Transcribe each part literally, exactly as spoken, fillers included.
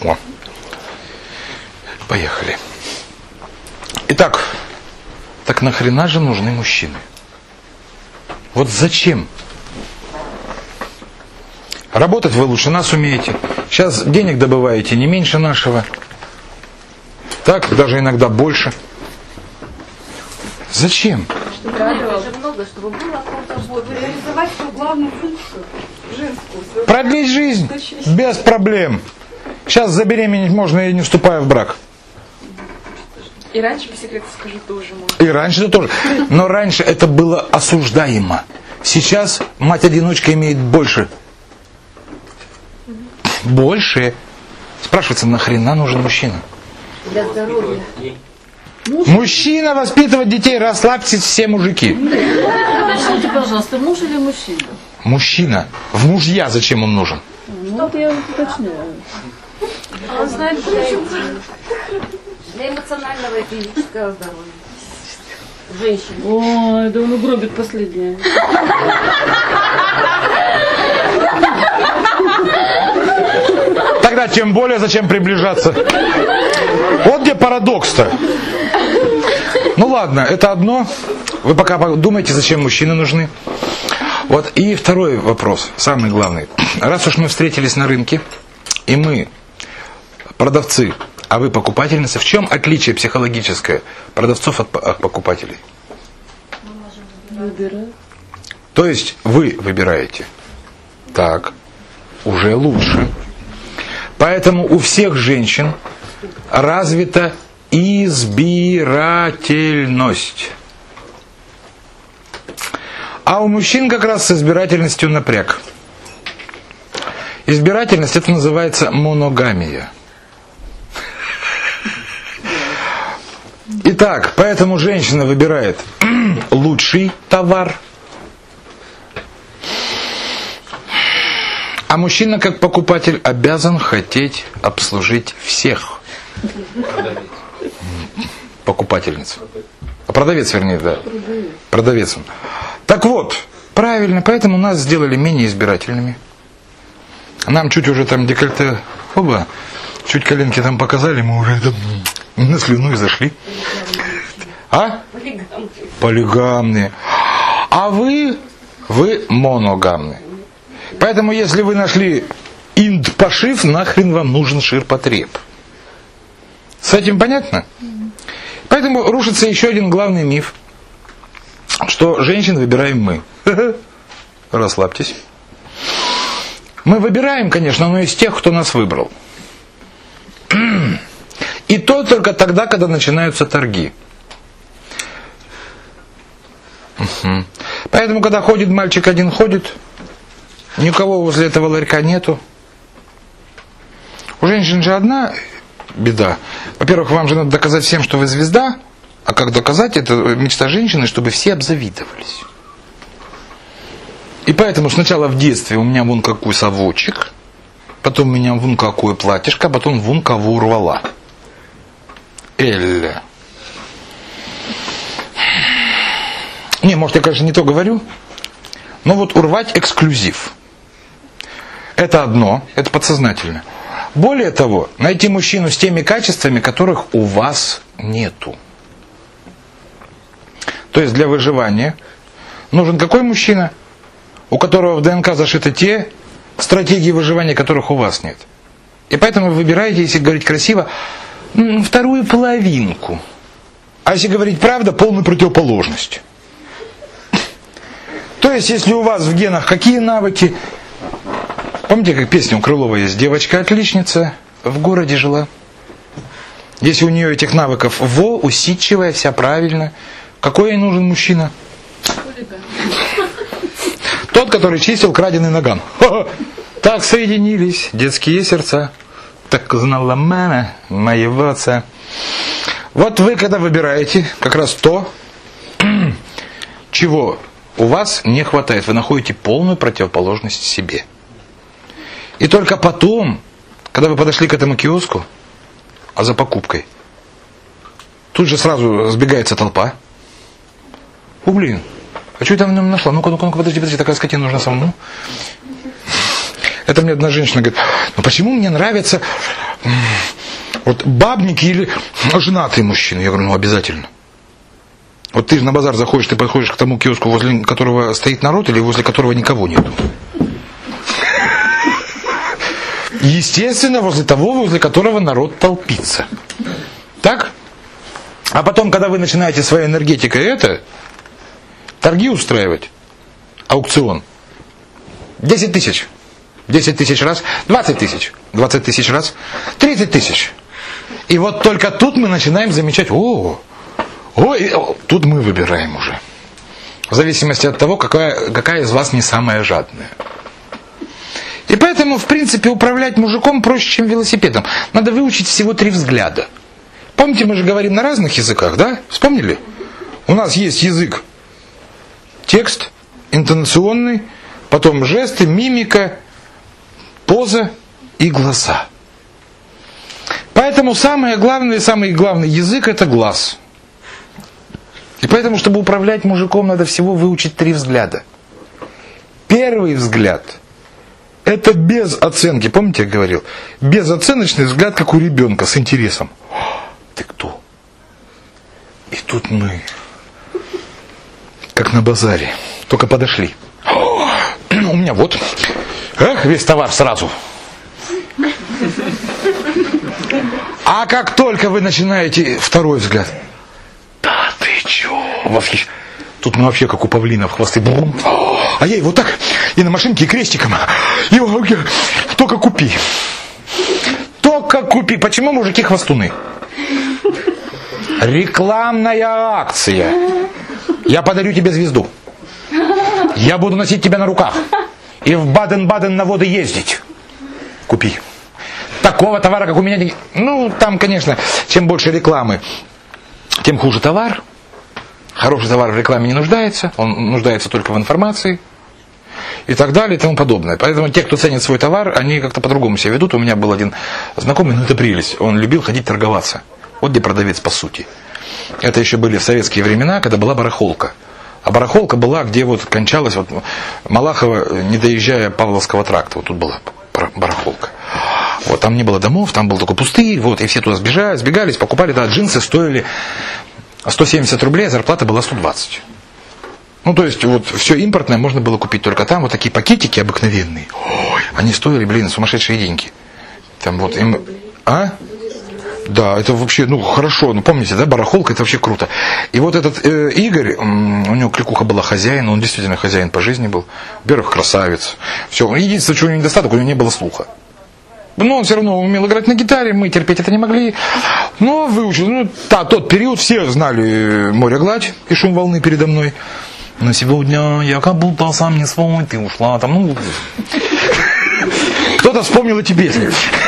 О. Поехали. Итак, так нахрена же нужны мужчины? Вот зачем? Работать вы лучше нас умеете. Сейчас денег добываете не меньше нашего. Так, даже иногда больше. Зачем? Продлить жизнь без проблем. Сейчас забеременеть можно и не вступая в брак. И раньше, по секрету скажу, тоже можно. И раньше это тоже. Но раньше это было осуждаемо. Сейчас мать-одиночка имеет больше. Больше. Спрашивается, нахрена нужен мужчина? Для здоровья. Мужчина воспитывать детей, расслабьтесь все мужики. Скажите, пожалуйста, муж или мужчина? Мужчина. В мужья зачем он нужен? Ну, вот я уточняю. Он знает, почему. Для эмоционального и физического здоровья. Женщин. Ой, да он угробит последнее. Тогда тем более зачем приближаться? Вот где парадокс-то. Ну ладно, это одно. Вы пока думаете, зачем мужчины нужны. Вот и второй вопрос, самый главный. Раз уж мы встретились на рынке, и мы продавцы, а вы покупательницы, в чем отличие психологическое продавцов от, от покупателей? Выбираю. То есть вы выбираете. Так, уже лучше. Поэтому у всех женщин развита избирательность. А у мужчин как раз с избирательностью напряг. Избирательность, это называется моногамия. Итак, поэтому женщина выбирает лучший товар, а мужчина, как покупатель, обязан хотеть обслужить всех. Покупательниц. А продавец, вернее, да. Продавец. Так вот, правильно, поэтому нас сделали менее избирательными. Нам чуть уже там декольте, оба, чуть коленки там показали, мы уже там на слюну и зашли. А? Полигамные. Полигамные. А вы, вы моногамные. Поэтому, если вы нашли инд-пошив, нахрен вам нужен ширпотреб. С этим понятно? Поэтому рушится еще один главный миф, что женщин выбираем мы. Расслабьтесь. Мы выбираем, конечно, но из тех, кто нас выбрал. И то только тогда, когда начинаются торги. Угу. Поэтому, когда ходит мальчик один, ходит, никого возле этого ларька нету. У женщин же одна беда. Во-первых, вам же надо доказать всем, что вы звезда. А как доказать? Это мечта женщины, чтобы все обзавидовались. И поэтому сначала в детстве у меня вон какой совочек, потом у меня вон какое платьишко, а потом вон кого урвала. Элля. Не, может, я, конечно, не то говорю, но вот урвать эксклюзив. Это одно, это подсознательно. Более того, найти мужчину с теми качествами, которых у вас нету. То есть для выживания нужен какой мужчина, у которого в ДНК зашиты те стратегии выживания, которых у вас нет. И поэтому вы выбираете, если говорить красиво, вторую половинку. А если говорить правда, полную противоположность. То есть, если у вас в генах какие навыки? Помните, как песня у Крылова есть? Девочка-отличница в городе жила. Если у нее этих навыков во, усидчивая, вся правильно. Какой ей нужен мужчина? Тот, который чистил краденый наган. Хо-хо. Так соединились детские сердца. Так знала мама моего отца. Вот вы, когда выбираете как раз то, чего у вас не хватает, вы находите полную противоположность себе. И только потом, когда вы подошли к этому киоску, а за покупкой, тут же сразу сбегается толпа. О, блин, а что я там нашла? Ну-ка, ну-ка, ну-ка, подожди, подожди, такая скотина нужна самому. Это мне одна женщина говорит, ну почему мне нравятся Вот бабники или женатые мужчины? Я говорю, ну обязательно. Вот ты же на базар заходишь, ты подходишь к тому киоску, возле которого стоит народ, или возле которого никого нету? Естественно, возле того, возле которого народ толпится. Так? А потом, когда вы начинаете своей энергетикой это, торги устраивать, аукцион, десять тысяч. десять тысяч раз, двадцать тысяч. двадцать тысяч раз, тридцать тысяч. И вот только тут мы начинаем замечать, о, ой, тут мы выбираем уже. В зависимости от того, какая, какая из вас не самая жадная. И поэтому, в принципе, управлять мужиком проще, чем велосипедом. Надо выучить всего три взгляда. Помните, мы же говорим на разных языках, да? Вспомнили? У нас есть язык, текст, интонационный, потом жесты, мимика, поза и глаза. Поэтому самое главное, самый главный язык – это глаз. И поэтому, чтобы управлять мужиком, надо всего выучить три взгляда. Первый взгляд – это без оценки. Помните, я говорил? Безоценочный взгляд, как у ребенка, с интересом. Ты кто? И тут мы, как на базаре, только подошли. У меня вот, эх, весь товар сразу. А как только вы начинаете второй взгляд, да ты чё? Восхищ... Тут мы вообще как у павлинов хвосты. А я его так, и на машинке, и крестиком. И только купи. Только купи. Почему мужики хвостуны? Рекламная акция. Я подарю тебе звезду. Я буду носить тебя на руках. И в Баден-Баден на воды ездить. Купи. Такого товара, как у меня... Ну, там, конечно, чем больше рекламы, тем хуже товар. Хороший товар в рекламе не нуждается. Он нуждается только в информации. И так далее, и тому подобное. Поэтому те, кто ценит свой товар, они как-то по-другому себя ведут. У меня был один знакомый, ну это прелесть. Он любил ходить торговаться. Вот где продавец по сути. Это еще были в советские времена, когда была барахолка. А барахолка была, где вот кончалась вот Малахова, не доезжая Павловского тракта. Вот тут была барахолка. Вот там не было домов, там был только пустырь, вот, и все туда сбежали, сбегались, покупали, да, джинсы стоили сто семьдесят рублей, а зарплата была сто двадцать. Ну, то есть, вот, все импортное можно было купить только там, вот такие пакетики обыкновенные. Ой, они стоили, блин, сумасшедшие деньги. Там вот им... А? Да, это вообще, ну, хорошо, ну, помните, да, барахолка, это вообще круто. И вот этот э, Игорь, у него кликуха была хозяин, он действительно хозяин по жизни был. Во-первых, красавец. Все, единственное, чего у него недостаток, у него не было слуха. Но он все равно умел играть на гитаре, мы терпеть это не могли. Но выучил, ну, та, тот период, все знали «Море гладь» и «Шум волны передо мной». Но сегодня я как будто сам не свой, ты ушла там, ну... Кто-то вспомнил эти песни.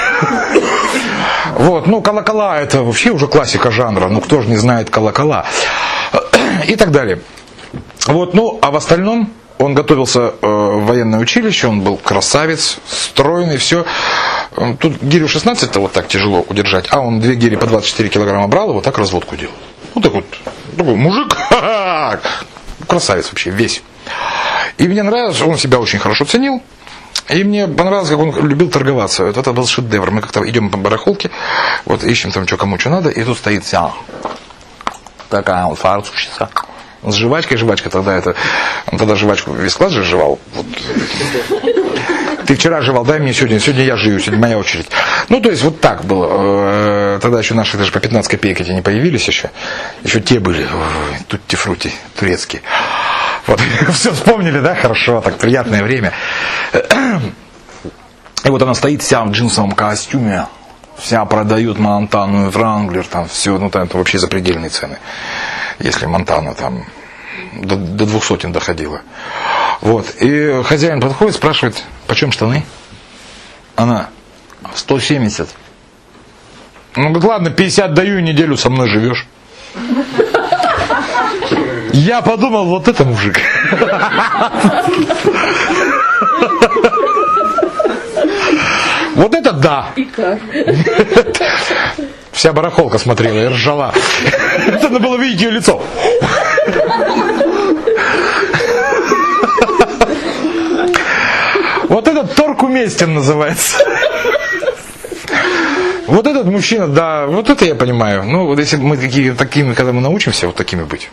Вот, ну, колокола это вообще уже классика жанра, ну, кто же не знает колокола. И так далее. Вот, ну, а в остальном он готовился э, в военное училище, он был красавец, стройный, все. Тут гирю шестнадцать-то вот так тяжело удержать, а он две гири по двадцать четыре килограмма брал и вот так разводку делал. Вот так вот, такой мужик, красавец вообще, весь. И мне нравилось, он себя очень хорошо ценил. И мне понравилось, как он любил торговаться. Вот это был шедевр. Мы как-то идем по барахолке, вот ищем там, что кому что надо, и тут стоит вся такая вот фартушница с жвачкой. Жвачка тогда это... Он тогда жвачку весь класс же жевал. Вот. Ты вчера жевал, дай мне сегодня. Сегодня я жую, сегодня моя очередь. Ну, то есть, вот так было. Тогда еще наши даже по пятнадцать копеек эти не появились еще. Еще те были. Тутти-фрути турецкие. Вот, все вспомнили, да? Хорошо, так приятное время. И вот она стоит вся в джинсовом костюме. Вся продает Монтану и Вранглер. Там все, ну там это вообще запредельные цены. Если Монтана там до, до двух сотен доходила. Вот. И хозяин подходит, спрашивает, почем штаны? Она, сто семьдесят. Ну, говорит, ладно, пятьдесят даю, и неделю со мной живешь. Я подумал, вот это мужик. Вот это да. И как? Вся барахолка смотрела и ржала. Это надо было видеть ее лицо. Вот этот торг уместен называется. Вот этот мужчина, да, вот это я понимаю. Ну, вот если мы такие, такими, когда мы научимся вот такими быть,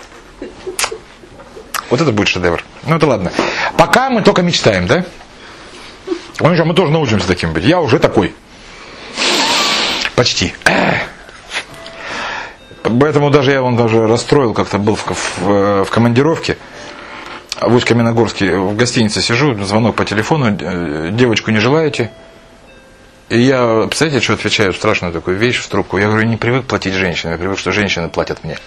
вот это будет шедевр. Ну, это ладно. Пока мы только мечтаем, да? Мы тоже научимся таким быть. Я уже такой. Почти. Поэтому даже я он даже расстроил, как-то был в, в, в командировке в Усть-Каменогорске, в гостинице сижу, звонок по телефону, девочку не желаете? И я, представляете, что отвечаю, страшную такую вещь в трубку. Я говорю, не привык платить женщинам, я привык, что женщины платят мне.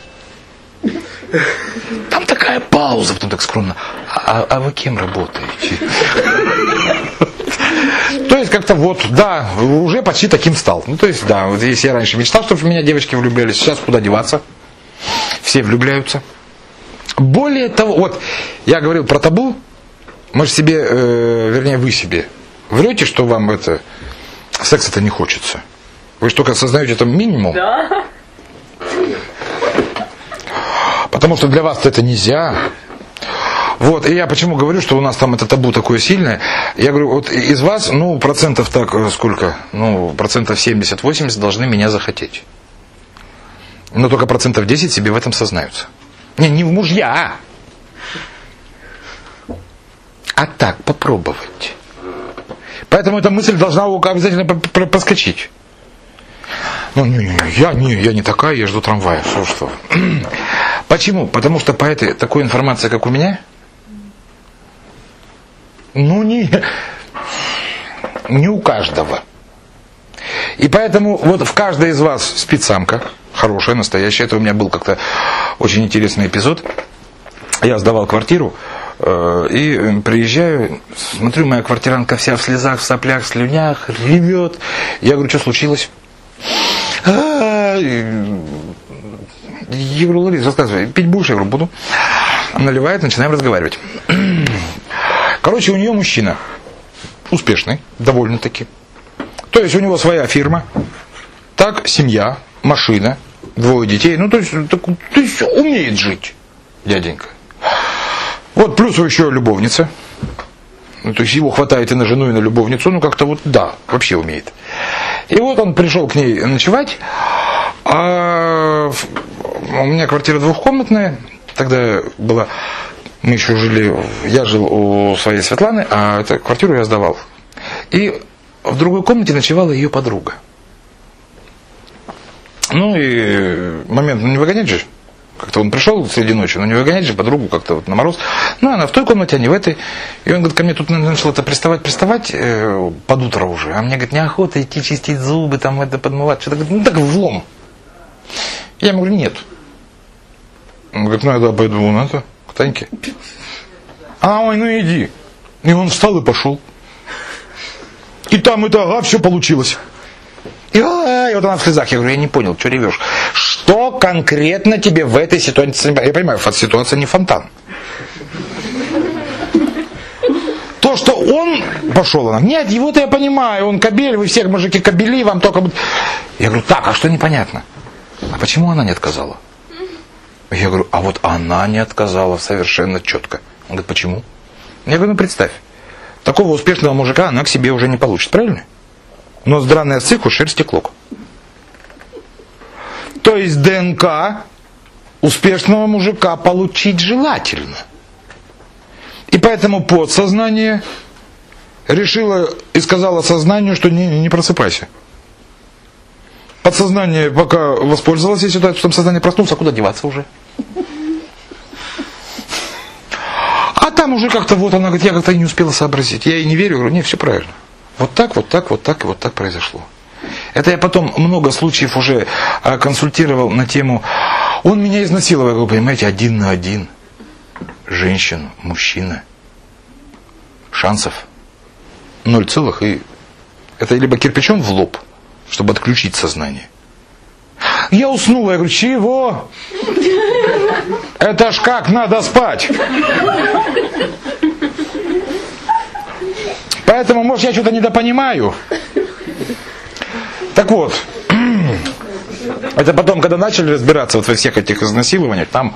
Там такая пауза, потом так скромно. А, а вы кем работаете? То есть как-то вот, да, уже почти таким стал. Ну то есть, да, вот если я раньше мечтал, чтобы в меня девочки влюблялись, сейчас куда деваться? Все влюбляются. Более того, вот, я говорил про табу, может себе, э, вернее вы себе, врете, что вам это, секса-то не хочется? Вы же только осознаете это минимум? Да. Потому что для вас это нельзя. Вот, и я почему говорю, что у нас там это табу такое сильное. Я говорю, вот из вас, ну, процентов так, сколько? Ну, процентов семьдесят-восемьдесят должны меня захотеть. Но только процентов десять себе в этом сознаются. Не, не в мужья, а так, попробовать. Поэтому эта мысль должна обязательно проскочить. Ну, не, не, я, не, я не такая, я жду трамвая. Что, что? Почему? Потому что по этой такой информации, как у меня, ну, не, не у каждого. И поэтому вот в каждой из вас спит самка, хорошая, настоящая. Это у меня был как-то очень интересный эпизод. Я сдавал квартиру, э, и приезжаю, смотрю, моя квартирантка вся в слезах, в соплях, в слюнях, ревет. Я говорю, что случилось? Я говорю, Лариса, рассказывай, пить будешь? Я говорю, буду. Наливает, начинаем разговаривать. Короче, у нее мужчина успешный, довольно-таки. То есть у него своя фирма, так, семья, машина, двое детей. Ну, то есть, так, то есть умеет жить дяденька. Вот плюс еще любовница. Ну, то есть его хватает и на жену, и на любовницу. Ну, как-то вот, да, вообще умеет. И вот он пришел к ней ночевать. А у меня квартира двухкомнатная. Тогда была... Мы еще жили... Я жил у своей Светланы, а эту квартиру я сдавал. И в другой комнате ночевала ее подруга. Ну и момент, ну не выгонять же. Как-то он пришел среди ночи, но не выгонять же подругу как-то вот на мороз. Ну, она в той комнате, а не в этой. И он говорит, ко мне тут начал это приставать, приставать э, под утро уже. А мне, говорит, неохота идти чистить зубы, там это подмывать. Что-то, говорит, ну так влом. Я ему говорю, нет. Он говорит, ну я да, пойду на это, к Таньке. А, ой, ну иди. И он встал и пошел. И там это, ага, все получилось. И, а, и вот она в слезах. Я говорю, я не понял, что ревешь? Что конкретно тебе в этой ситуации? Я понимаю, ситуация не фонтан. То, что он пошел, она, нет, его-то я понимаю, он кобель, вы всех мужики кобели, вам только... Я говорю, так, а что непонятно? А почему она не отказала? Я говорю, а вот она не отказала совершенно четко. Он говорит, почему? Я говорю, ну представь, такого успешного мужика она к себе уже не получит, правильно? Нос драный от сыку, шерсти клок. То есть ДНК успешного мужика получить желательно. И поэтому подсознание решило и сказало сознанию, что не, не просыпайся. Подсознание пока воспользовалось этой ситуацией, потом сознание проснулся, куда деваться уже? А там уже как-то вот она говорит, я как-то не успела сообразить. Я ей не верю, говорю, нет, все правильно. Вот так, вот так, вот так и вот так произошло. Это я потом много случаев уже консультировал на тему, он меня изнасиловал, вы понимаете, один на один. Женщина, мужчина. Шансов ноль целых и... Это либо кирпичом в лоб, чтобы отключить сознание. Я уснул, я говорю, чего? Это ж как надо спать? Поэтому, может, я что-то недопонимаю. Так вот, это потом, когда начали разбираться вот во всех этих изнасилованиях, там,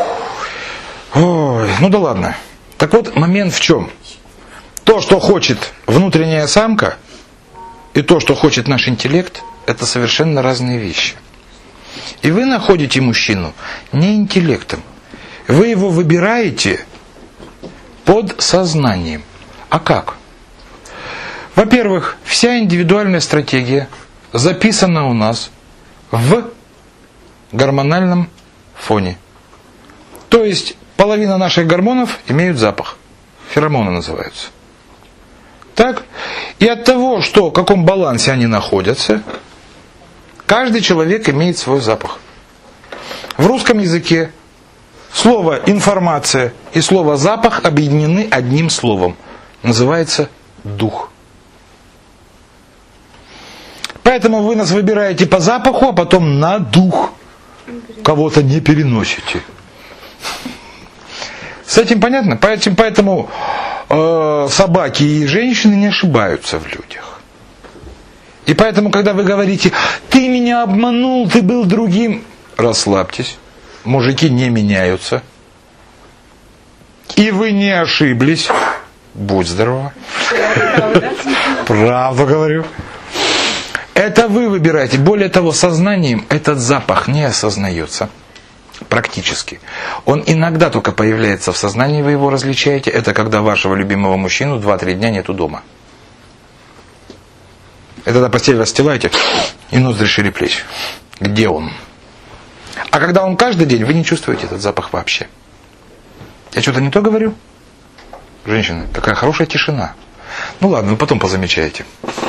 ой, ну да ладно. Так вот, момент в чем? То, что хочет внутренняя самка, и то, что хочет наш интеллект, это совершенно разные вещи. И вы находите мужчину не интеллектом. Вы его выбираете под сознанием. А как? Во-первых, вся индивидуальная стратегия записана у нас в гормональном фоне. То есть половина наших гормонов имеют запах. Феромоны называются. Так? И от того, что, в каком балансе они находятся, каждый человек имеет свой запах. В русском языке слово «информация» и слово «запах» объединены одним словом. Называется «дух». Поэтому вы нас выбираете по запаху, а потом на дух. Кого-то не переносите. С этим понятно? Поэтому, поэтому э, собаки и женщины не ошибаются в людях. И поэтому, когда вы говорите, ты меня обманул, ты был другим, расслабьтесь. Мужики не меняются. И вы не ошиблись. Будь здорова. Правду говорю. Это вы выбираете. Более того, сознанием этот запах не осознается. Практически. Он иногда только появляется в сознании, вы его различаете. Это когда вашего любимого мужчину два-три дня нету дома. И тогда постель расстилаете, и ноздри шире плеч. Где он? А когда он каждый день, вы не чувствуете этот запах вообще. Я что-то не то говорю? Женщины, какая хорошая тишина. Ну ладно, вы потом позамечаете.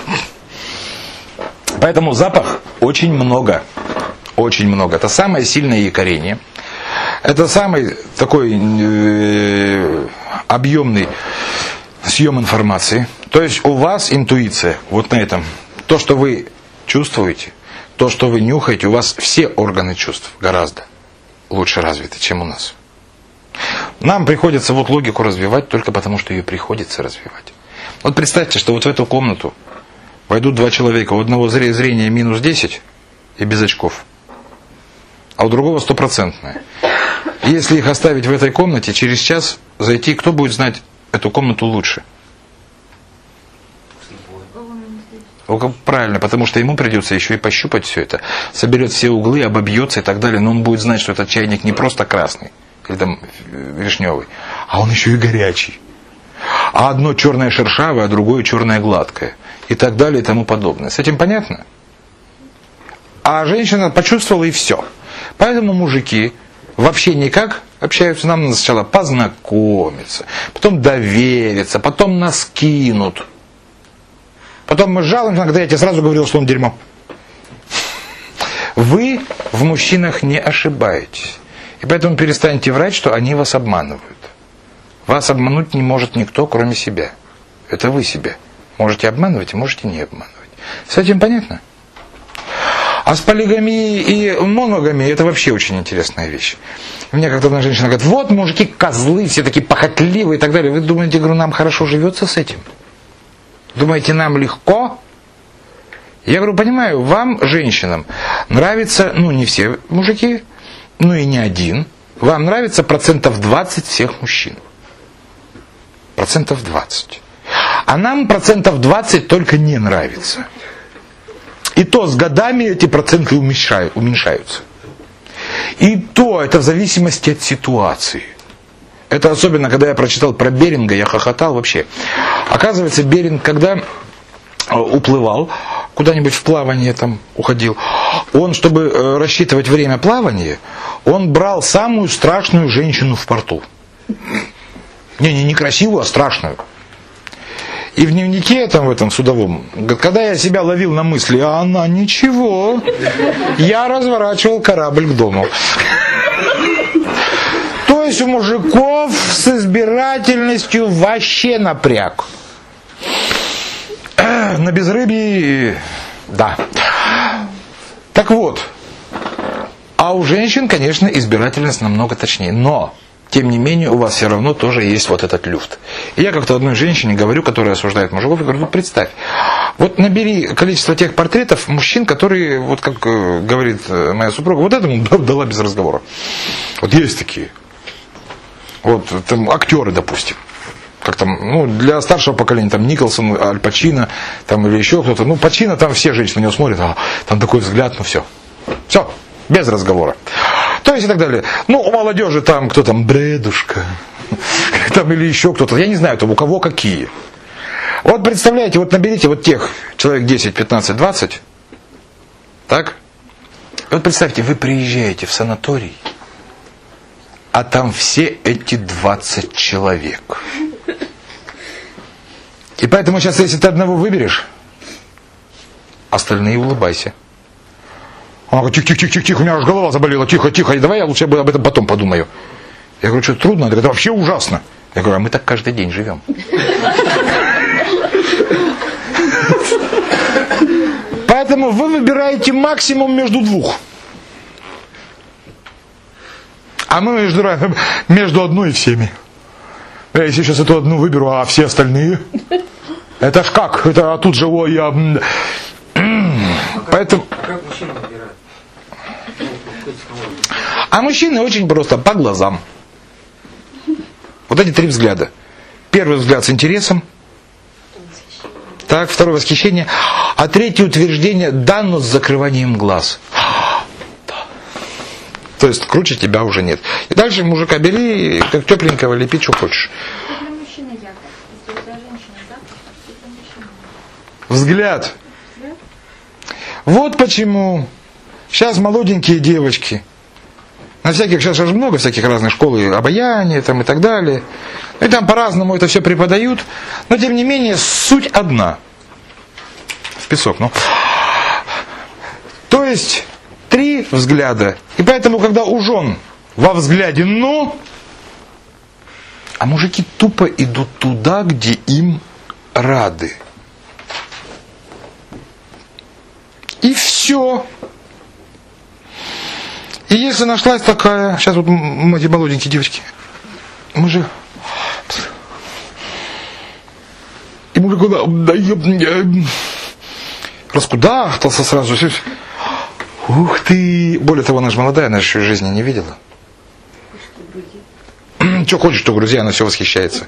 Поэтому запах очень много. Очень много. Это самое сильное якорение. Это самый такой э, объемный съем информации. То есть у вас интуиция вот на этом. То, что вы чувствуете, то, что вы нюхаете, у вас все органы чувств гораздо лучше развиты, чем у нас. Нам приходится вот логику развивать только потому, что ее приходится развивать. Вот представьте, что вот в эту комнату войдут два человека, у одного зрение минус десять и без очков, а у другого стопроцентное. Если их оставить в этой комнате, через час зайти, кто будет знать эту комнату лучше? Правильно, потому что ему придется еще и пощупать все это, соберет все углы, обобьется и так далее, но он будет знать, что этот чайник не просто красный или там вишневый, а он еще и горячий. А одно черное шершавое, а другое черное гладкое. И так далее и тому подобное. С этим понятно? А женщина почувствовала и все. Поэтому мужики вообще никак общаются. Нам надо сначала познакомиться, потом довериться, потом нас кинут. Потом мы жалуемся, когда я тебе сразу говорил, что он дерьмо. Вы в мужчинах не ошибаетесь. И поэтому перестаньте врать, что они вас обманывают. Вас обмануть не может никто, кроме себя. Это вы себя. Можете обманывать, можете не обманывать. С этим понятно? А с полигамией и моногамией это вообще очень интересная вещь. Мне как-то одна женщина говорит, вот мужики козлы, все такие похотливые и так далее. Вы думаете, говорю, нам хорошо живется с этим? Думаете, нам легко? Я говорю, понимаю, вам, женщинам, нравится, ну не все мужики, ну и не один. Вам нравится процентов двадцать всех мужчин. Процентов двадцать. А нам процентов двадцать только не нравится. И то с годами эти проценты уменьшаются. И то это в зависимости от ситуации. Это особенно, когда я прочитал про Беринга, я хохотал вообще. Оказывается, Беринг, когда уплывал, куда-нибудь в плавание там уходил, он, чтобы рассчитывать время плавания, он брал самую страшную женщину в порту. Не, не, не красивую, а страшную. И в дневнике там в этом судовом, когда я себя ловил на мысли, а она ничего, я разворачивал корабль к дому. То есть у мужиков с избирательностью вообще напряг. На безрыбье, да. Так вот, а у женщин, конечно, избирательность намного точнее. Но, тем не менее, у вас все равно тоже есть вот этот люфт. И я как-то одной женщине говорю, которая осуждает мужиков, я говорю, ну представь, вот набери количество тех портретов мужчин, которые, вот как говорит моя супруга, вот этому дала без разговора. Вот есть такие. Вот там актеры, допустим. как там, ну, для старшего поколения, там, Николсон, Аль Пачино, там, или еще кто-то. Ну, Пачино, там все женщины на него смотрят, а там такой взгляд, ну, все. Все, без разговора. То есть и так далее. Ну, у молодежи там, кто там, Бредушка, там, или еще кто-то, я не знаю, там, у кого какие. Вот представляете, вот наберите вот тех, человек десять, пятнадцать, двадцать, так? Вот представьте, вы приезжаете в санаторий, а там все эти двадцать человек. И поэтому сейчас, если ты одного выберешь, остальные улыбайся. Он говорит, тихо, тихо, тихо, тихо, у меня аж голова заболела, тихо, тихо, давай я лучше об этом потом подумаю. Я говорю, что трудно? Он говорит, это вообще ужасно. Я говорю, а мы так каждый день живем. Поэтому вы выбираете максимум между двух. А мы между, между одной и всеми. Я если сейчас эту одну выберу, а все остальные? Это ж как? Это а тут же, ой, я... Поэтому... Как мужчина выбирает? А мужчины очень просто, по глазам. Вот эти три взгляда. Первый взгляд с интересом. Так, второе восхищение. А третье утверждение, да, но с закрыванием глаз. То есть круче тебя уже нет. И дальше мужика бери, как тепленького лепи, что хочешь. Взгляд. Вот почему сейчас молоденькие девочки, на всяких, сейчас же много всяких разных школ, и обаяние там и так далее. И там по-разному это все преподают. Но тем не менее суть одна. В песок, ну. То есть три взгляда. И поэтому, когда у жен во взгляде «но», а мужики тупо идут туда, где им рады. И все. И если нашлась такая, сейчас вот эти молоденькие девочки, мы же... И мужик раскудахтался сразу. Ух ты! Более того, она же молодая, она же еще жизни не видела. Что хочешь, что грузия, она все восхищается.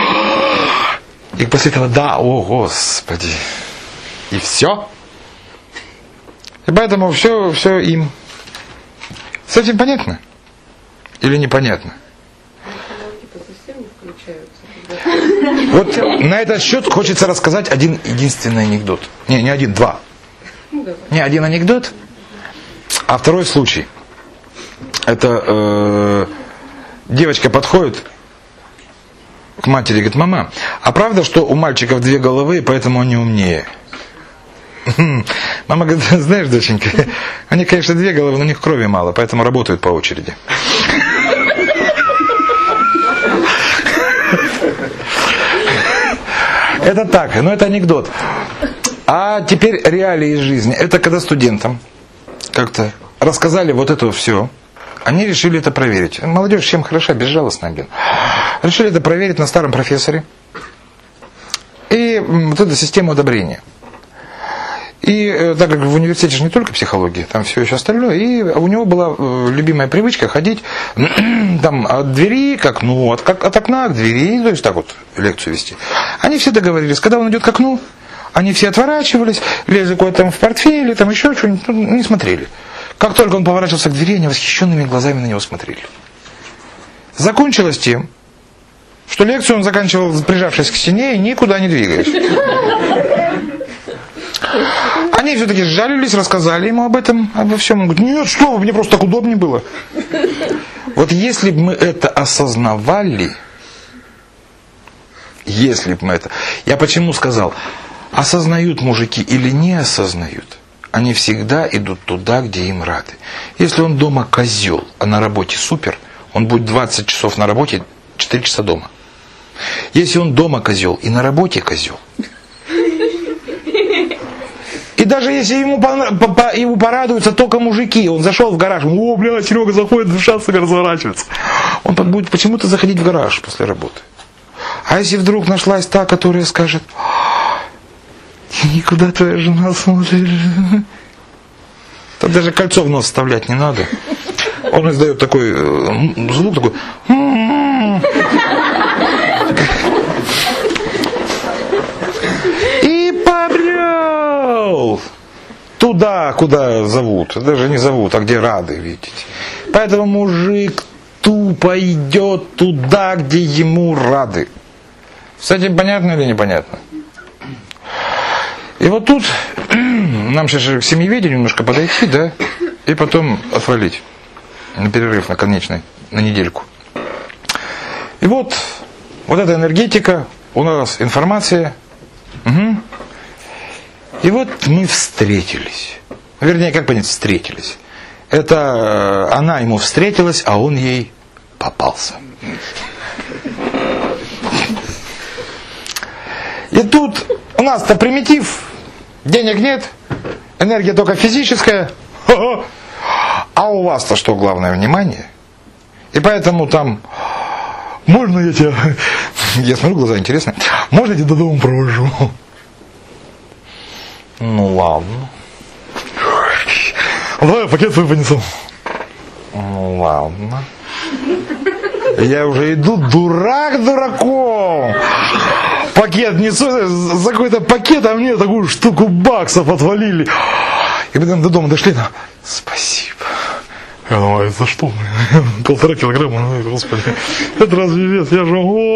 И после этого, да, о Господи. И все. И поэтому все, все им. С этим понятно? Или непонятно? Вот на этот счет хочется рассказать один единственный анекдот. Не, не один, два. Не, один анекдот, а второй случай. Это э, девочка подходит к матери и говорит, мама, а правда, что у мальчиков две головы, и поэтому они умнее? Мама говорит, знаешь, доченька, они, конечно, две головы, но у них крови мало, поэтому работают по очереди. Это так, но это анекдот. А теперь реалии из жизни. Это когда студентам как-то рассказали вот это все. Они решили это проверить. Молодежь чем хороша, безжалостная, блин. Решили это проверить на старом профессоре. И вот эта система одобрения. И так как в университете же не только психология, там все еще остальное, и у него была любимая привычка ходить там от двери к окну, от, от окна к двери, то есть так вот лекцию вести. Они все договорились, когда он идет к окну, они все отворачивались, лезли куда-то там в портфель, там еще что-нибудь, не смотрели. Как только он поворачивался к двери, они восхищенными глазами на него смотрели. Закончилось тем, что лекцию он заканчивал, прижавшись к стене и никуда не двигаясь. Они все-таки сжалились, рассказали ему об этом, обо всем. Он говорит, нет, что вы, мне просто так удобнее было. Вот если бы мы это осознавали, если бы мы это... Я почему сказал, осознают мужики или не осознают, они всегда идут туда, где им рады. Если он дома козел, а на работе супер, он будет двадцать часов на работе, четыре часа дома. Если он дома козел и на работе козел, и даже если ему, по, по, ему порадуются только мужики, он зашел в гараж, о, бля, Серега заходит, душа себе разворачивается. Он будет почему-то заходить в гараж после работы. А если вдруг нашлась та, которая скажет, никуда твоя жена смотрит, то даже кольцо в нос вставлять не надо. Он издает такой звук, такой, туда, куда зовут. Даже не зовут, а где рады, видите. Поэтому мужик тупо идет туда, где ему рады. С этим понятно или непонятно? И вот тут нам сейчас к семьеведению немножко подойти, да, и потом отвалить на перерыв, на конечный, на недельку. И вот, вот эта энергетика, у нас информация. Угу. И вот мы встретились. Вернее, как понять, встретились. Это она ему встретилась, а он ей попался. И тут у нас-то примитив, денег нет, энергия только физическая, а у вас-то что главное? Внимание. И поэтому там, можно я тебя, я смотрю, глаза интересные, можно я тебя до дома провожу? Ну ладно. Давай я пакет свой понесу. Ну ладно. Я уже иду, дурак дураком. Пакет несу, за какой-то пакет, а мне такую штуку баксов отвалили. И потом до дома дошли, на, спасибо. Я думаю, за что? Полтора килограмма, господи. Это разве вес? Я же...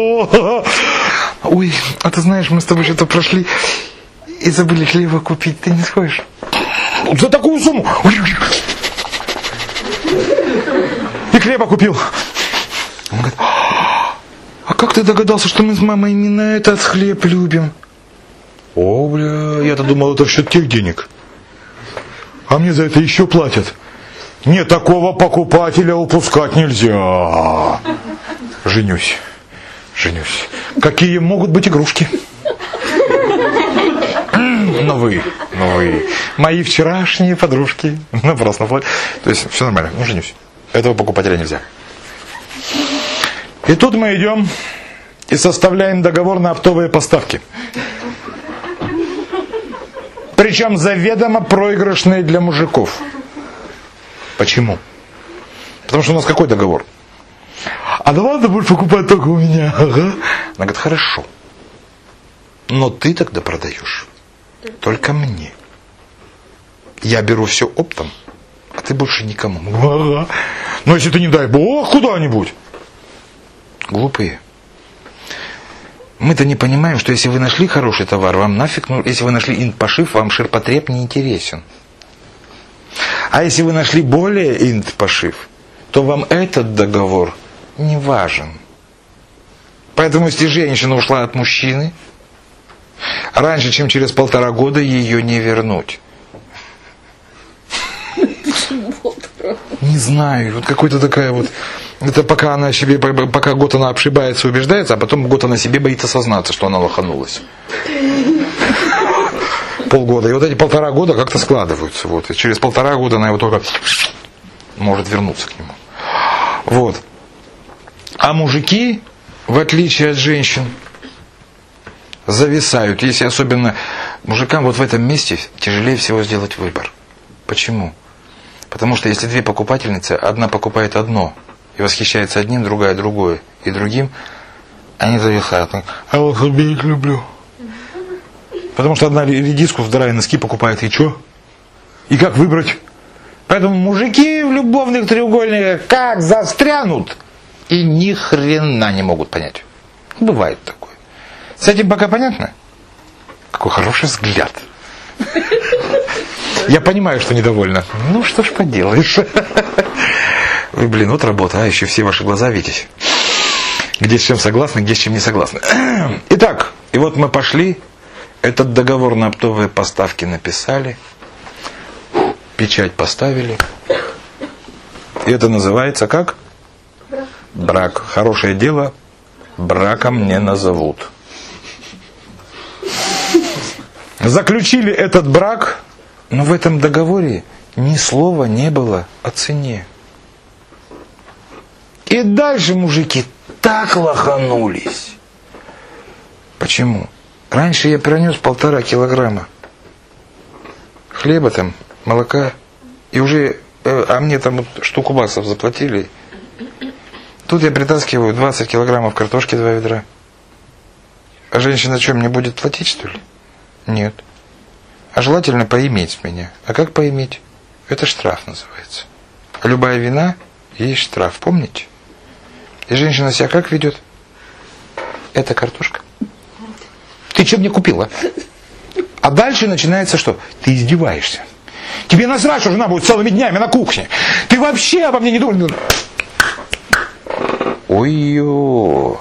Ой, а ты знаешь, мы с тобой что-то прошли и забыли хлеба купить. Ты не сходишь? За такую сумму! И хлеба купил. Он говорит, а как ты догадался, что мы с мамой именно этот хлеб любим? О, бля, я-то думал, это в счет тех денег. А мне за это еще платят. Нет, такого покупателя упускать нельзя. Женюсь. Женюсь. Какие могут быть игрушки? Ну вы, ну вы. Мои вчерашние подружки. Ну просто. То есть все нормально. Ну женюсь. Этого покупателя нельзя. И тут мы идем и составляем договор на оптовые поставки. Причем заведомо проигрышные для мужиков. Почему? Потому что у нас какой договор? А давай ты будешь покупать только у меня. Ага. Она говорит, хорошо. Но ты тогда продаешь только мне. Я беру все оптом, а ты больше никому. Ага. Но если ты, не дай бог, куда-нибудь. Глупые. Мы-то не понимаем, что если вы нашли хороший товар, вам нафиг, ну, если вы нашли инт-пошив, вам ширпотреб не интересен. А если вы нашли более инт-пошив, то вам этот договор не важен. Поэтому если женщина ушла от мужчины, раньше, чем через полтора года, ее не вернуть. Не знаю, вот какой-то такая вот... Это пока она себе, пока год она обшибается, убеждается, а потом год она себе боится сознаться, что она лоханулась. Полгода. И вот эти полтора года как-то складываются. Вот. И через полтора года она его только может вернуться к нему. Вот. А мужики, в отличие от женщин, зависают. Если особенно мужикам вот в этом месте тяжелее всего сделать выбор. Почему? Потому что если две покупательницы, одна покупает одно и восхищается одним, другая другое и другим, они зависают. А вот обеих люблю. Потому что одна редиску, вторая носки покупает, и что? И как выбрать? Поэтому мужики в любовных треугольниках как застрянут и ни хрена не могут понять. Бывает такое. С этим пока понятно? Какой хороший взгляд. Я понимаю, что недовольна. Ну что ж поделаешь. Вы, блин, вот работа, а еще все ваши глаза видите. Где с чем согласны, где с чем не согласны. Итак, и вот мы пошли. Этот договор на оптовые поставки написали, печать поставили. И это называется как? Брак. Брак. Хорошее дело браком не назовут. Заключили этот брак, но в этом договоре ни слова не было о цене. И дальше мужики так лоханулись. Почему? Раньше я принес полтора килограмма хлеба там, молока, и уже, э, а мне там вот штуку баксов заплатили. Тут я притаскиваю двадцать килограммов картошки, два ведра. А женщина что, мне будет платить, что ли? Нет. а желательно поиметь меня. А как поиметь? Это штраф называется. А любая вина есть штраф, помните? И женщина себя как ведет? Это картошка. Ты что мне купила? А дальше начинается что? Ты издеваешься. Тебе насрать, что жена будет целыми днями на кухне. Ты вообще обо мне не думаешь. Ой-ё.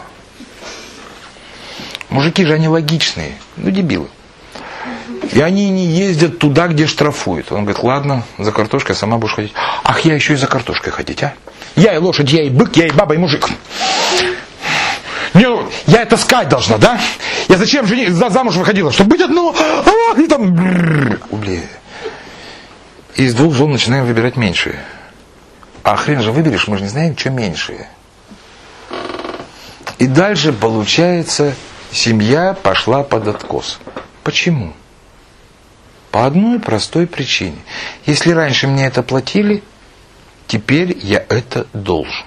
Мужики же они логичные. Ну, дебилы. И они не ездят туда, где штрафуют. Он говорит, ладно, за картошкой сама будешь ходить. Ах, я еще и за картошкой ходить, а? Я и лошадь, я и бык, я и баба, и мужик. Мне, я это сказать должна, да? Я зачем же за, замуж выходила? Чтобы быть одно... А, и там... Бля. И из двух зол начинаем выбирать меньшие. А хрен же выберешь, мы же не знаем, что меньшие. И дальше, получается, семья пошла под откос. Почему? По одной простой причине. Если раньше мне это платили, теперь я это должен.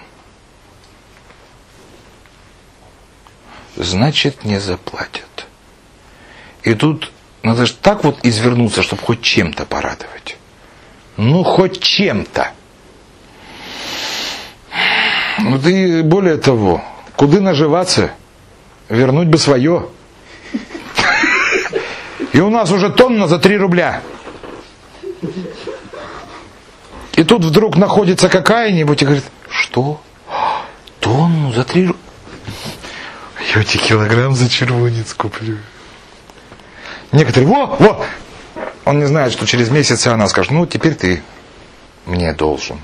Значит, не заплатят. И тут надо же так вот извернуться, чтобы хоть чем-то порадовать. Ну, хоть чем-то. Ну, и более того, куда наживаться, вернуть бы свое. И у нас уже тонна за три рубля. И тут вдруг находится какая-нибудь и говорит, что? Тонну за три рубля? Я тебе килограмм за червонец куплю. Некоторые, во, во! Он не знает, что через месяц она скажет, ну, теперь ты мне должен.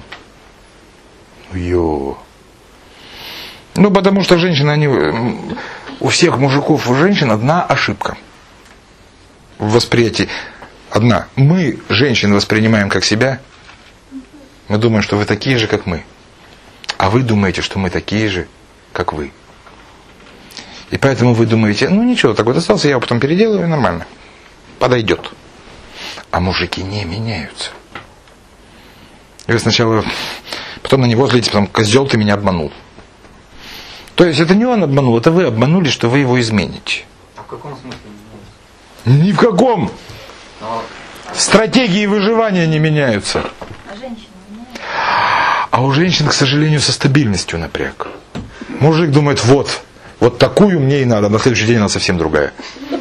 Ё. Ну, потому что женщины, они... У всех мужиков и женщин одна ошибка. В восприятии. Одна. Мы, женщин, воспринимаем как себя. Мы думаем, что вы такие же, как мы. А вы думаете, что мы такие же, как вы. И поэтому вы думаете, ну ничего, так вот остался, я его потом переделаю, нормально. Подойдет. А мужики не меняются. И вы сначала потом на него злитесь, потом, козел, ты меня обманул. То есть это не он обманул, это вы обманули, что вы его измените. А в каком смысле меняется? Ни в каком. Но... Стратегии выживания не меняются. А женщина меняется? А у женщин, к сожалению, со стабильностью напряг. Мужик думает, вот, вот такую мне и надо, на следующий день она совсем другая.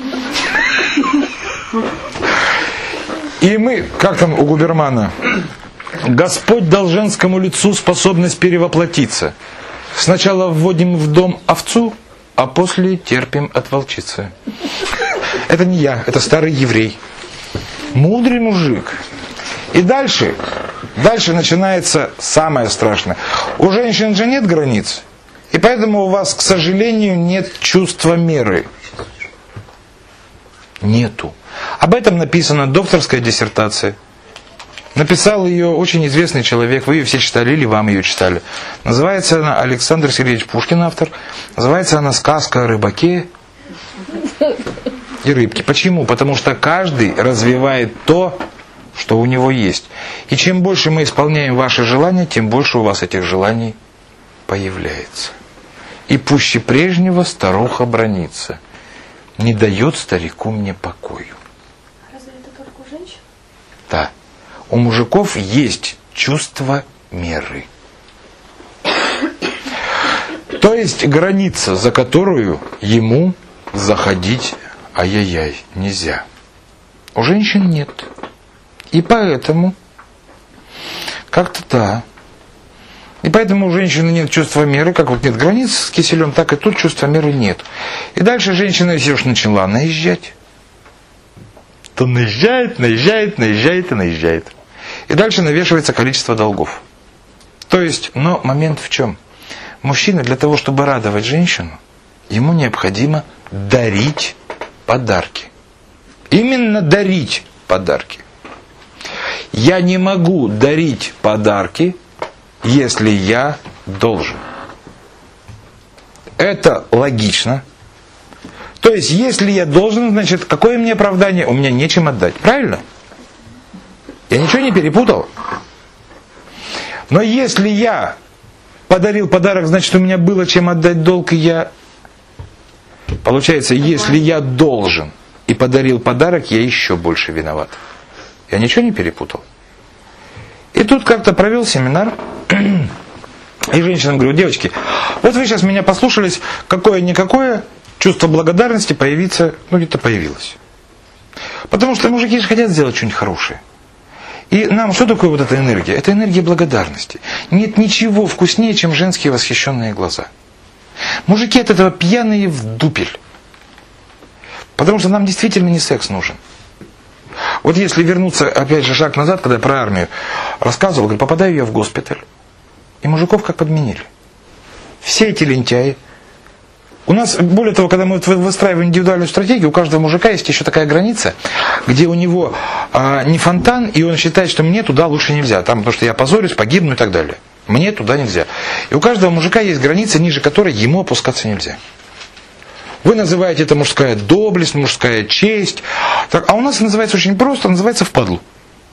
И мы, как там у Губермана, Господь дал женскому лицу способность перевоплотиться. Сначала вводим в дом овцу, а после терпим от волчицы. Это не я, это старый еврей. Мудрый мужик. И дальше, дальше начинается самое страшное. У женщин же нет границ. И поэтому у вас, к сожалению, нет чувства меры. Нету. Об этом написана докторская диссертация. Написал ее очень известный человек. Вы ее все читали или вам ее читали. Называется она Александр Сергеевич Пушкин, автор. Называется она «Сказка о рыбаке и рыбке». Почему? Потому что каждый развивает то, что у него есть. И чем больше мы исполняем ваши желания, тем больше у вас этих желаний появляется. И пуще прежнего старуха бранится. Не дает старику мне покою. Разве это только у женщин? Да. У мужиков есть чувство меры. То есть граница, за которую ему заходить ай-яй-яй нельзя. У женщин нет. И поэтому как-то да. И поэтому у женщины нет чувства меры, как вот нет границ с киселем, так и тут чувства меры нет. И дальше женщина, если уж начала наезжать, то наезжает, наезжает, наезжает и наезжает. И дальше навешивается количество долгов. То есть, но момент в чем? Мужчина для того, чтобы радовать женщину, ему необходимо дарить подарки. Именно дарить подарки. Я не могу дарить подарки, если я должен. Это логично. То есть, если я должен, значит, какое мне оправдание? У меня нечем отдать. Правильно? Я ничего не перепутал. Но если я подарил подарок, значит, у меня было чем отдать долг, и я... Получается, если я должен, и подарил подарок, я еще больше виноват. Я ничего не перепутал. И тут как-то провел семинар, и женщинам говорю: девочки, вот вы сейчас меня послушались, какое-никакое чувство благодарности появиться, ну где-то появилось. Потому что мужики же хотят сделать что-нибудь хорошее. И нам что такое вот эта энергия? Это энергия благодарности. Нет ничего вкуснее, чем женские восхищенные глаза. Мужики от этого пьяные в дупель. Потому что нам действительно не секс нужен. Вот если вернуться, опять же, шаг назад, когда я про армию рассказывал, говорю, попадаю я в госпиталь. И мужиков как подменили. Все эти лентяи. У нас, более того, когда мы выстраиваем индивидуальную стратегию, у каждого мужика есть еще такая граница, где у него а, не фонтан, и он считает, что мне туда лучше нельзя, там, потому что я позорюсь, погибну и так далее. Мне туда нельзя. И у каждого мужика есть граница, ниже которой ему опускаться нельзя. Вы называете это мужская доблесть, мужская честь. Так, а у нас называется очень просто, называется впадлу.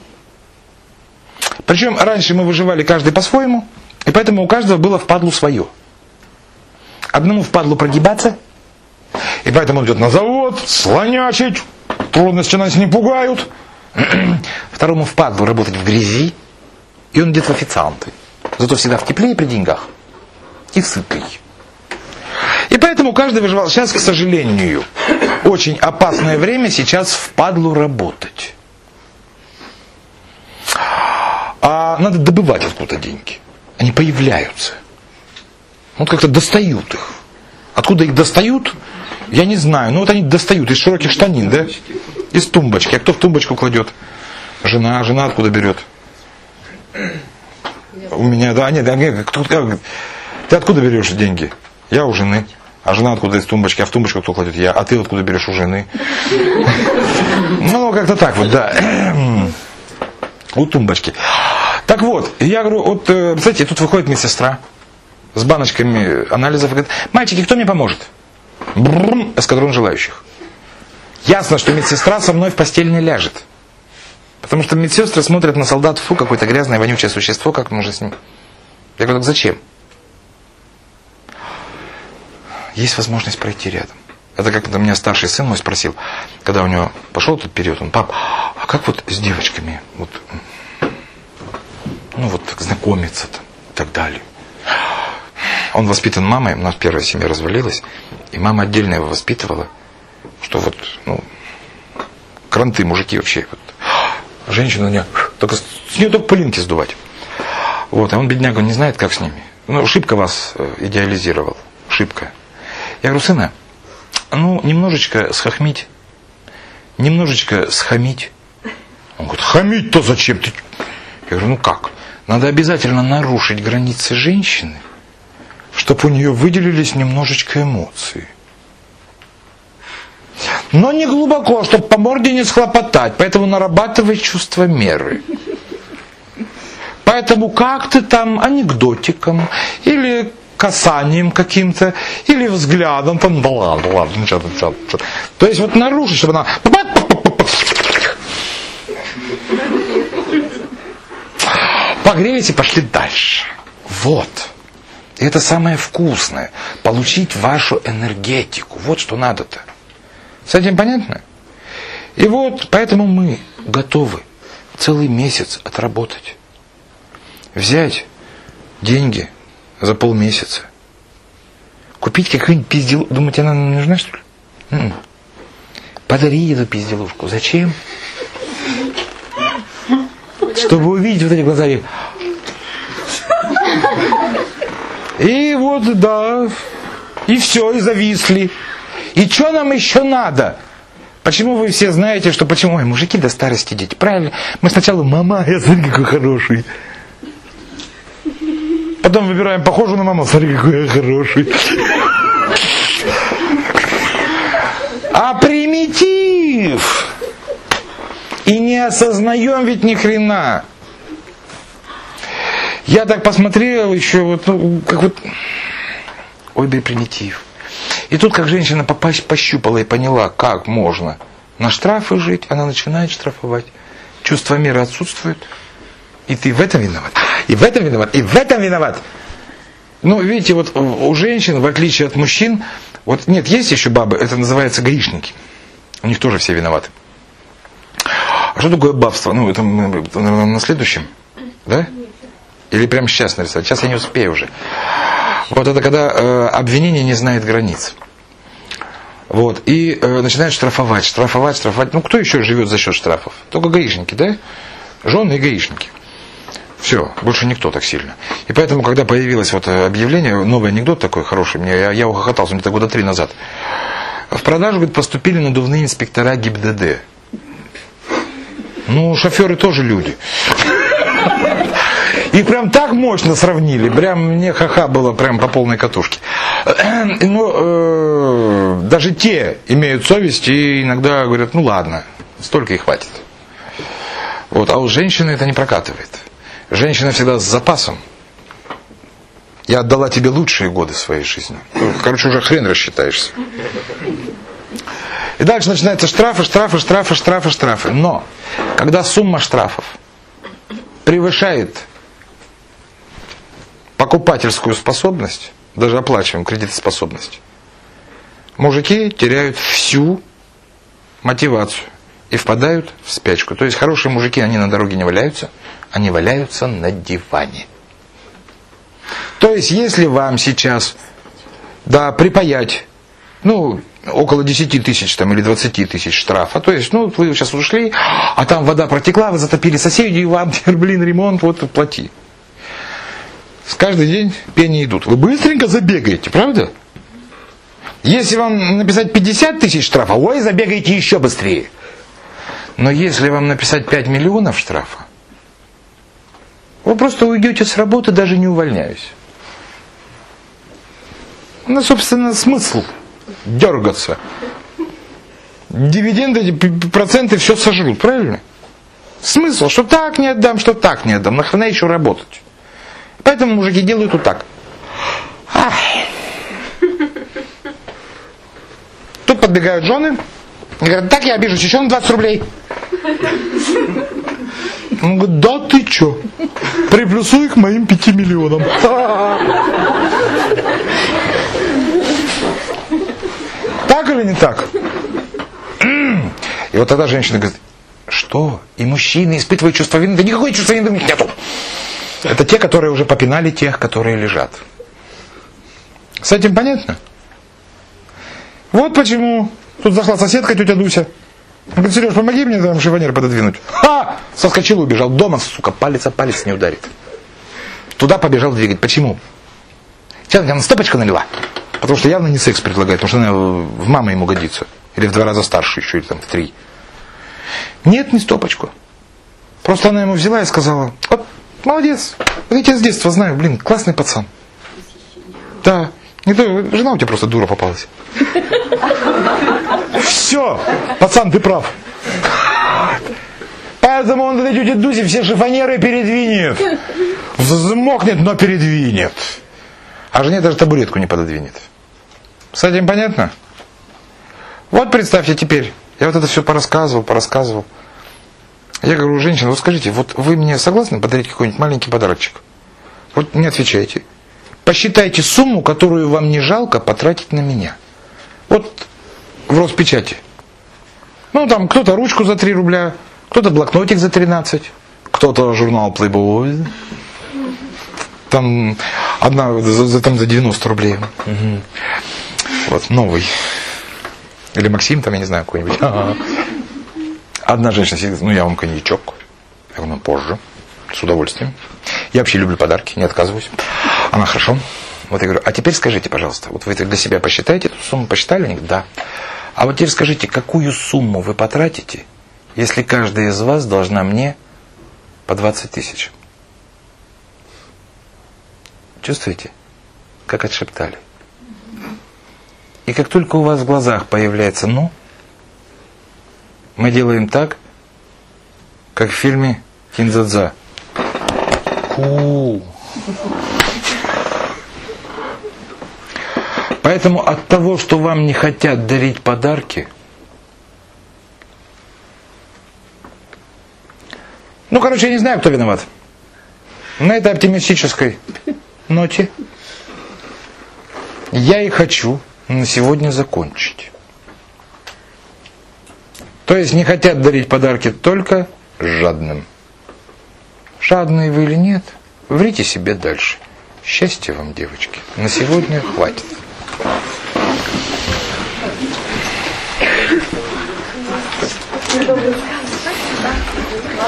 Причем раньше мы выживали каждый по-своему, и поэтому у каждого было впадлу свое. Одному впадлу прогибаться, и поэтому он идет на завод, слонячить, трудности нас не пугают. Второму впадлу работать в грязи, и он идет в официанты. Зато всегда в тепле и при деньгах. И сытый. И поэтому каждый выживал. Сейчас, к сожалению, очень опасное время сейчас впадлу работать. А надо добывать откуда-то деньги. Они появляются. Вот как-то достают их. Откуда их достают, я не знаю. Но вот они достают из широких штанин, да? Из тумбочки. А кто в тумбочку кладет? Жена. Жена откуда берет? У меня, да, нет, нет, кто, как, ты откуда берешь деньги? Я у жены. А жена откуда из тумбочки? А в тумбочку кто кладет? Я. А ты откуда берешь у жены? Ну, как-то так вот, да. У тумбочки. Так вот, я говорю, вот, представляете, тут выходит медсестра с баночками анализов и говорит: мальчики, кто мне поможет? Брррм, эскадрон желающих. Ясно, что медсестра со мной в постель не ляжет. Потому что медсестры смотрят на солдат: фу, какое-то грязное, вонючее существо, как можно с ним. Я говорю: так зачем? Есть возможность пройти рядом. Это как меня старший сын мой спросил, когда у него пошел этот период, он: пап, а как вот с девочками, вот, ну вот знакомиться-то и так далее. Он воспитан мамой, у нас первая семья развалилась, и мама отдельно его воспитывала, что вот, ну, кранты, мужики вообще, вот, женщина у нее, только, с нее только пылинки сдувать. Вот, а он, бедняга, не знает, как с ними. Ну, шибко вас идеализировал, шибко. Я говорю: сына, ну, немножечко схохмить, немножечко схамить. Он говорит: хамить-то зачем ты? Я говорю: ну как? Надо обязательно нарушить границы женщины, чтобы у нее выделились немножечко эмоции. Но не глубоко, чтобы по морде не схлопотать. Поэтому нарабатывай чувство меры. Поэтому как ты там анекдотиком или касанием каким-то, или взглядом, там, да ладно, ладно, ничего, ничего, ничего. То есть вот нарушить, чтобы она... Погрелись и пошли дальше. Вот. И это самое вкусное. Получить вашу энергетику. Вот что надо-то. С этим понятно? И вот, поэтому мы готовы целый месяц отработать. Взять деньги за полмесяца. Купить какую-нибудь пизделушку. Думаете, она нам нужна, что ли? М-м. Подари эту пизделушку. Зачем? Чтобы увидеть вот эти глаза. И вот, да. И все, и зависли. И что нам еще надо? Почему вы все знаете, что почему? Ой, мужики до старости дети. Правильно? Мы сначала: мама, я смотри, какой хороший. Потом выбираем похожую на маму: смотри, какой я хороший. А примитив! И не осознаем ведь ни хрена. Я так посмотрел еще, вот, ну, как вот... Ой, да и примитив. И тут, как женщина пощупала и поняла, как можно на штрафы жить, она начинает штрафовать. Чувство меры отсутствует. И ты в этом виноват, и в этом виноват, и в этом виноват. Ну, видите, вот у женщин, в отличие от мужчин, вот нет, есть еще бабы, это называется грешники. У них тоже все виноваты. А что такое бабство? Ну, это мы, наверное, на следующем, да? Или прямо сейчас нарисовать? Сейчас я не успею уже. Вот это когда э, обвинение не знает границ. Вот. И э, начинают штрафовать, штрафовать, штрафовать. Ну, кто еще живет за счет штрафов? Только гаишники, да? Жены и гаишники. Все, больше никто так сильно. И поэтому, когда появилось вот объявление, новый анекдот такой хороший, мне, я, я ухохотался где-то года три назад. В продажу, говорит, поступили надувные инспектора ГИБДД. Ну, шоферы тоже люди. И прям так мощно сравнили. Прям мне ха-ха было прям по полной катушке. Ну, э, даже те имеют совесть и иногда говорят, ну ладно, столько и хватит. Вот, а у женщины это не прокатывает. Женщина всегда с запасом. Я отдала тебе лучшие годы своей жизни. Короче, уже хрен рассчитаешься. И дальше начинаются штрафы, штрафы, штрафы, штрафы, штрафы. Но, когда сумма штрафов превышает покупательскую способность, даже оплачиваем кредитоспособность, мужики теряют всю мотивацию и впадают в спячку. То есть хорошие мужики, они на дороге не валяются, они валяются на диване. То есть, если вам сейчас, да, припаять, ну, около десять тысяч там, или двадцать тысяч штрафа, то есть, ну, вы сейчас ушли, а там вода протекла, вы затопили соседей, и вам, блин, ремонт, вот, плати. С каждый день пени идут. Вы быстренько забегаете, правда? Если вам написать пятьдесят тысяч штрафа, ой, забегаете еще быстрее. Но если вам написать пять миллионов штрафа, вы просто уйдете с работы, даже не увольняясь. Ну, собственно, смысл дергаться. Дивиденды, проценты все сожрут, правильно? Смысл, что так не отдам, что так не отдам. Нахрена еще работать? Поэтому мужики делают вот так. Ах. Тут подбегают жены и говорят, так я обижу, еще на двадцать рублей. Он говорит, да ты че? Приплюсуй к моим пяти миллионам. Так или не так? И вот тогда женщина говорит, что? И мужчины испытывают чувство вины? Да никакой чувства вины у них нету. Это те, которые уже попинали тех, которые лежат. С этим понятно? Вот почему тут зашла соседка, тетя Дуся. Он говорит, Сереж, помоги мне там шифонер пододвинуть. Ха! Соскочил и убежал. Дома, сука, палец о палец не ударит. Туда побежал двигать. Почему? Сейчас она стопочку налила. Потому что явно не секс предлагает, потому что она в маму ему годится. Или в два раза старше еще, или там в три. Нет, не стопочку. Просто она ему взяла и сказала, вот, молодец, я тебя с детства знаю, блин, классный пацан. Да, не то, жена у тебя просто дура попалась. Все, пацан, ты прав. Поэтому он этой тете Дусе все шифонеры передвинет. Взмокнет, но передвинет. А жене даже табуретку не пододвинет. С этим понятно? Вот представьте теперь, я вот это все порассказывал, порассказывал. Я говорю, женщина, вот скажите, вот вы мне согласны подарить какой-нибудь маленький подарочек? Вот не отвечайте. Посчитайте сумму, которую вам не жалко потратить на меня. Вот в Роспечати. Ну, там кто-то ручку за три рубля, кто-то блокнотик за тринадцать, кто-то журнал Playboy. Там одна за, там за девяносто рублей. Угу. Вот, новый. Или Максим, там, я не знаю, какой-нибудь. А-а-а. Одна женщина сидит, ну, я вам коньячок. Я говорю, ну, позже. С удовольствием. Я вообще люблю подарки, не отказываюсь. Она, хорошо. Вот я говорю, а теперь скажите, пожалуйста, вот вы для себя посчитаете эту сумму, посчитали? Они говорят, да. А вот теперь скажите, какую сумму вы потратите, если каждая из вас должна мне по двадцать тысяч? Чувствуете? Как отшептали. И как только у вас в глазах появляется «ну», мы делаем так, как в фильме «Кинзадза». Ху. Поэтому от того, что вам не хотят дарить подарки, ну, короче, я не знаю, кто виноват. На этой оптимистической ноте я и хочу на сегодня закончить. То есть не хотят дарить подарки только жадным. Жадные вы или нет, врите себе дальше. Счастья вам, девочки. На сегодня хватит.